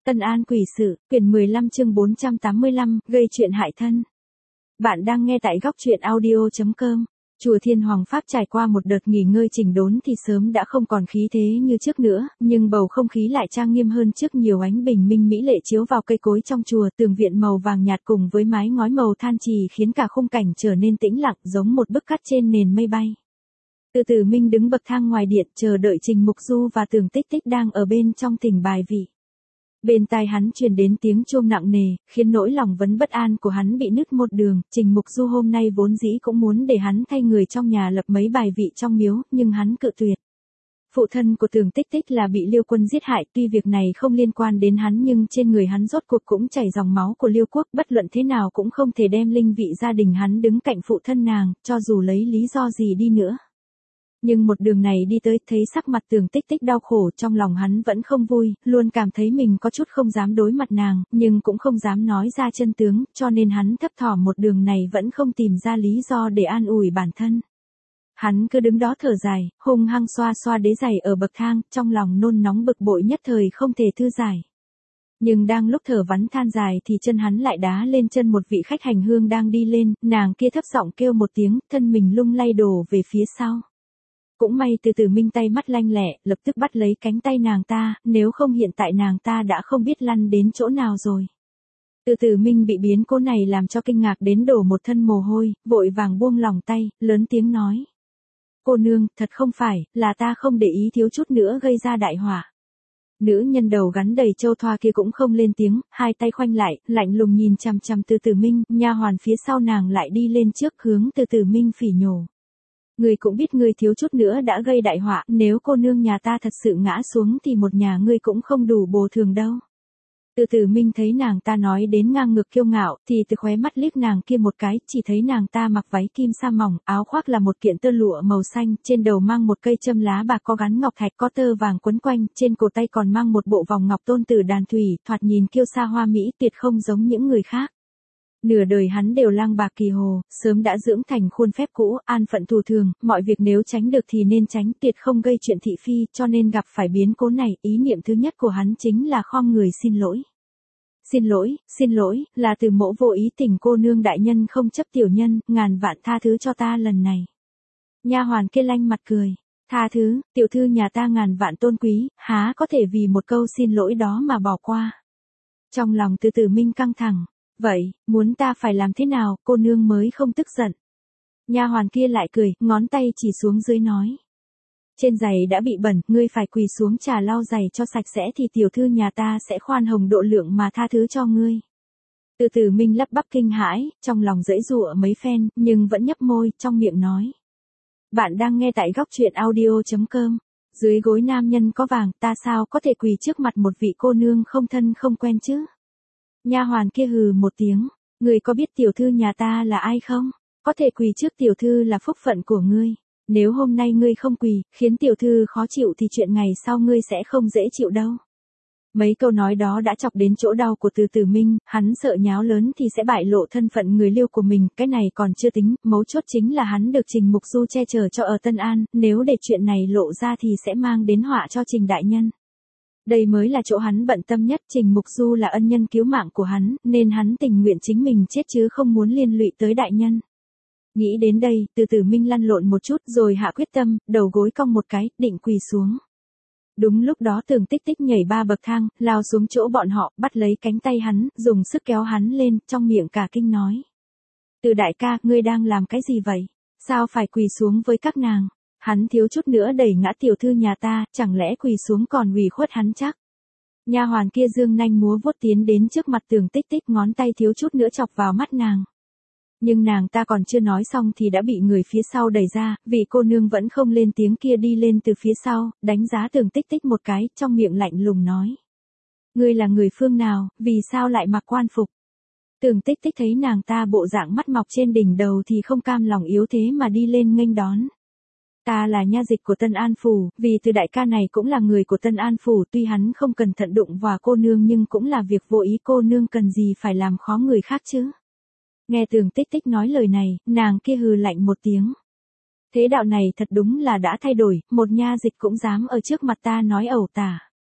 Tân An quỷ sự, quyển 15 chương 485, gây chuyện hại thân. Bạn đang nghe tại góc truyện audio.com. Chùa Thiên Hoàng Pháp trải qua một đợt nghỉ ngơi chỉnh đốn thì sớm đã không còn khí thế như trước nữa, nhưng bầu không khí lại trang nghiêm hơn trước nhiều, ánh bình minh mỹ lệ chiếu vào cây cối trong chùa, tường viện màu vàng nhạt cùng với mái ngói màu than trì khiến cả khung cảnh trở nên tĩnh lặng giống một bức cắt trên nền mây bay. Từ Từ Minh đứng bậc thang ngoài điện chờ đợi Trình Mục Du và Tưởng Tích Tích đang ở bên trong thỉnh bài vị. Bên tai hắn truyền đến tiếng chuông nặng nề, khiến nỗi lòng vấn bất an của hắn bị nứt một đường. Trình Mục Du hôm nay vốn dĩ cũng muốn để hắn thay người trong nhà lập mấy bài vị trong miếu, nhưng hắn cự tuyệt. Phụ thân của Tưởng Tích Tích là bị Liêu Quân giết hại, tuy việc này không liên quan đến hắn nhưng trên người hắn rốt cuộc cũng chảy dòng máu của Liêu Quốc, bất luận thế nào cũng không thể đem linh vị gia đình hắn đứng cạnh phụ thân nàng, cho dù lấy lý do gì đi nữa. Nhưng một đường này đi tới, thấy sắc mặt Tưởng Tích Tích đau khổ, trong lòng hắn vẫn không vui, luôn cảm thấy mình có chút không dám đối mặt nàng, nhưng cũng không dám nói ra chân tướng, cho nên hắn thấp thỏm một đường này vẫn không tìm ra lý do để an ủi bản thân. Hắn cứ đứng đó thở dài, hung hăng xoa xoa đế giày ở bậc thang, trong lòng nôn nóng bực bội nhất thời không thể thư giải. Nhưng đang lúc thở vắn than dài thì chân hắn lại đá lên chân một vị khách hành hương đang đi lên, nàng kia thấp giọng kêu một tiếng, thân mình lung lay đổ về phía sau. Cũng may Từ Từ Minh tay mắt lanh lẹ, lập tức bắt lấy cánh tay nàng ta, nếu không hiện tại nàng ta đã không biết lăn đến chỗ nào rồi. Từ Từ Minh bị biến cố này làm cho kinh ngạc đến đổ một thân mồ hôi, vội vàng buông lòng tay, lớn tiếng nói. Cô nương, thật không phải, là ta không để ý thiếu chút nữa gây ra đại họa. Nữ nhân đầu gắn đầy châu thoa kia cũng không lên tiếng, hai tay khoanh lại, lạnh lùng nhìn chằm chằm Từ Từ Minh, nha hoàn phía sau nàng lại đi lên trước hướng Từ Từ Minh phỉ nhổ. Ngươi cũng biết ngươi thiếu chút nữa đã gây đại họa, nếu cô nương nhà ta thật sự ngã xuống thì một nhà ngươi cũng không đủ bồi thường đâu. Từ Từ Minh thấy nàng ta nói đến ngang ngược kiêu ngạo, thì từ khóe mắt liếc nàng kia một cái, chỉ thấy nàng ta mặc váy kim sa mỏng, áo khoác là một kiện tơ lụa màu xanh, trên đầu mang một cây châm lá bạc có gắn ngọc thạch có tơ vàng quấn quanh, trên cổ tay còn mang một bộ vòng ngọc tôn tử đàn thủy, thoạt nhìn kiêu sa hoa mỹ tuyệt không giống những người khác. Nửa đời hắn đều lang bạc kỳ hồ, sớm đã dưỡng thành khuôn phép cũ, an phận thủ thường, mọi việc nếu tránh được thì nên tránh, tuyệt không gây chuyện thị phi, cho nên gặp phải biến cố này, ý niệm thứ nhất của hắn chính là khom người xin lỗi. Xin lỗi, là từ mỗ vô ý tình, cô nương đại nhân không chấp tiểu nhân, ngàn vạn tha thứ cho ta lần này. Nha hoàn kia lanh mặt cười, tha thứ, tiểu thư nhà ta ngàn vạn tôn quý, há có thể vì một câu xin lỗi đó mà bỏ qua. Trong lòng Từ Từ Minh căng thẳng. Vậy, muốn ta phải làm thế nào, cô nương mới không tức giận? Nha hoàn kia lại cười, ngón tay chỉ xuống dưới nói. Trên giày đã bị bẩn, ngươi phải quỳ xuống trà lau giày cho sạch sẽ thì tiểu thư nhà ta sẽ khoan hồng độ lượng mà tha thứ cho ngươi. Từ Từ Minh lắp bắp kinh hãi, trong lòng giãy giụa mấy phen, nhưng vẫn nhấp môi, trong miệng nói. Bạn đang nghe tại góc truyện audio.com. Dưới gối nam nhân có vàng, ta sao có thể quỳ trước mặt một vị cô nương không thân không quen chứ? Nha hoàn kia hừ một tiếng, ngươi có biết tiểu thư nhà ta là ai không? Có thể quỳ trước tiểu thư là phúc phận của ngươi. Nếu hôm nay ngươi không quỳ, khiến tiểu thư khó chịu thì chuyện ngày sau ngươi sẽ không dễ chịu đâu. Mấy câu nói đó đã chọc đến chỗ đau của Từ Từ Minh, hắn sợ nháo lớn thì sẽ bại lộ thân phận người Liêu của mình, cái này còn chưa tính, mấu chốt chính là hắn được Trình Mục Du che chở cho ở Tân An, nếu để chuyện này lộ ra thì sẽ mang đến họa cho Trình đại nhân. Đây mới là chỗ hắn bận tâm nhất, Trình Mục Du là ân nhân cứu mạng của hắn, nên hắn tình nguyện chính mình chết chứ không muốn liên lụy tới đại nhân. Nghĩ đến đây, Từ Từ Minh lăn lộn một chút rồi hạ quyết tâm, đầu gối cong một cái, định quỳ xuống. Đúng lúc đó Tưởng Tích Tích nhảy 3 bậc thang, lao xuống chỗ bọn họ, bắt lấy cánh tay hắn, dùng sức kéo hắn lên, trong miệng cả kinh nói. Từ đại ca, ngươi đang làm cái gì vậy? Sao phải quỳ xuống với các nàng? Hắn thiếu chút nữa đẩy ngã tiểu thư nhà ta, chẳng lẽ quỳ xuống còn ủy khuất hắn chắc? Nha hoàn kia dương nanh múa vuốt tiến đến trước mặt Tưởng Tích Tích, ngón tay thiếu chút nữa chọc vào mắt nàng. Nhưng nàng ta còn chưa nói xong thì đã bị người phía sau đẩy ra, vì cô nương vẫn không lên tiếng kia đi lên từ phía sau, đánh giá Tưởng Tích Tích một cái, trong miệng lạnh lùng nói. Ngươi là người phương nào, vì sao lại mặc quan phục? Tưởng Tích Tích thấy nàng ta bộ dạng mắt mọc trên đỉnh đầu thì không cam lòng yếu thế mà đi lên nghênh đón. Ta là nha dịch của Tân An Phủ, vì Từ đại ca này cũng là người của Tân An Phủ, tuy hắn không cẩn thận đụng vào cô nương nhưng cũng là việc vô ý, cô nương cần gì phải làm khó người khác chứ. Nghe Tưởng Tích Tích nói lời này, nàng kia hừ lạnh một tiếng. Thế đạo này thật đúng là đã thay đổi, một nha dịch cũng dám ở trước mặt ta nói ẩu tả.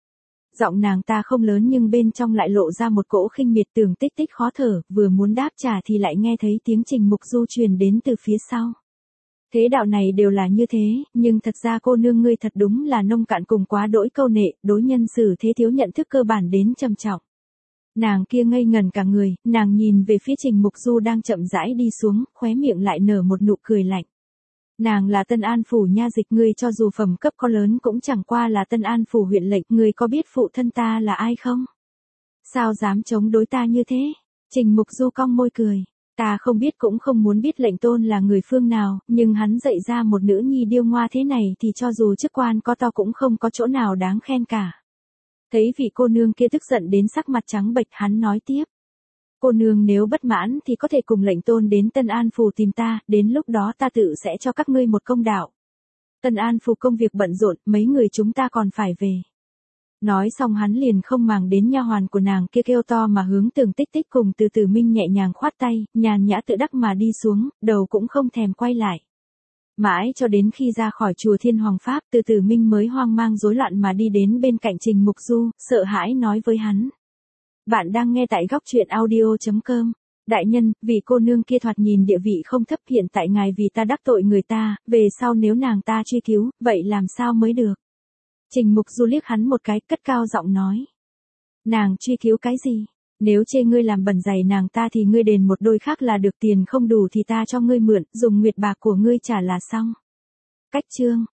Giọng nàng ta không lớn nhưng bên trong lại lộ ra một cỗ khinh miệt. Tưởng Tích Tích khó thở, vừa muốn đáp trả thì lại nghe thấy tiếng Trình Mục Du truyền đến từ phía sau. Thế đạo này đều là như thế, nhưng thật ra cô nương ngươi thật đúng là nông cạn cùng quá đỗi câu nệ, đối nhân xử thế thiếu nhận thức cơ bản đến trầm trọng. Nàng kia ngây ngẩn cả người, nàng nhìn về phía Trình Mục Du đang chậm rãi đi xuống, khóe miệng lại nở một nụ cười lạnh. Nàng là Tân An Phủ nha dịch, ngươi cho dù phẩm cấp có lớn cũng chẳng qua là Tân An Phủ huyện lệnh, ngươi có biết phụ thân ta là ai không? Sao dám chống đối ta như thế? Trình Mục Du cong môi cười. Ta không biết cũng không muốn biết lệnh tôn là người phương nào, nhưng hắn dạy ra một nữ nhi điêu ngoa thế này thì cho dù chức quan có to cũng không có chỗ nào đáng khen cả. Thấy vị cô nương kia tức giận đến sắc mặt trắng bệch, hắn nói tiếp. Cô nương nếu bất mãn thì có thể cùng lệnh tôn đến Tân An Phủ tìm ta, đến lúc đó ta tự sẽ cho các ngươi một công đạo. Tân An Phủ công việc bận rộn, mấy người chúng ta còn phải về. Nói xong hắn liền không màng đến nha hoàn của nàng kia kêu to mà hướng Tưởng Tích Tích cùng Từ Từ Minh nhẹ nhàng khoát tay, nhàn nhã tự đắc mà đi xuống, đầu cũng không thèm quay lại. Mãi cho đến khi ra khỏi chùa Thiên Hoàng Pháp, Từ Từ Minh mới hoang mang rối loạn mà đi đến bên cạnh Trình Mục Du, sợ hãi nói với hắn. Bạn đang nghe tại góc truyện audio.com. Đại nhân, vì cô nương kia thoạt nhìn địa vị không thấp, hiện tại ngài vì ta đắc tội người ta, về sau nếu nàng ta truy cứu, vậy làm sao mới được? Trình Mục Du liếc hắn một cái, cất cao giọng nói. Nàng truy cứu cái gì? Nếu chê ngươi làm bẩn giày nàng ta thì ngươi đền một đôi khác là được, tiền không đủ thì ta cho ngươi mượn, dùng nguyệt bạc của ngươi trả là xong. Cách chương.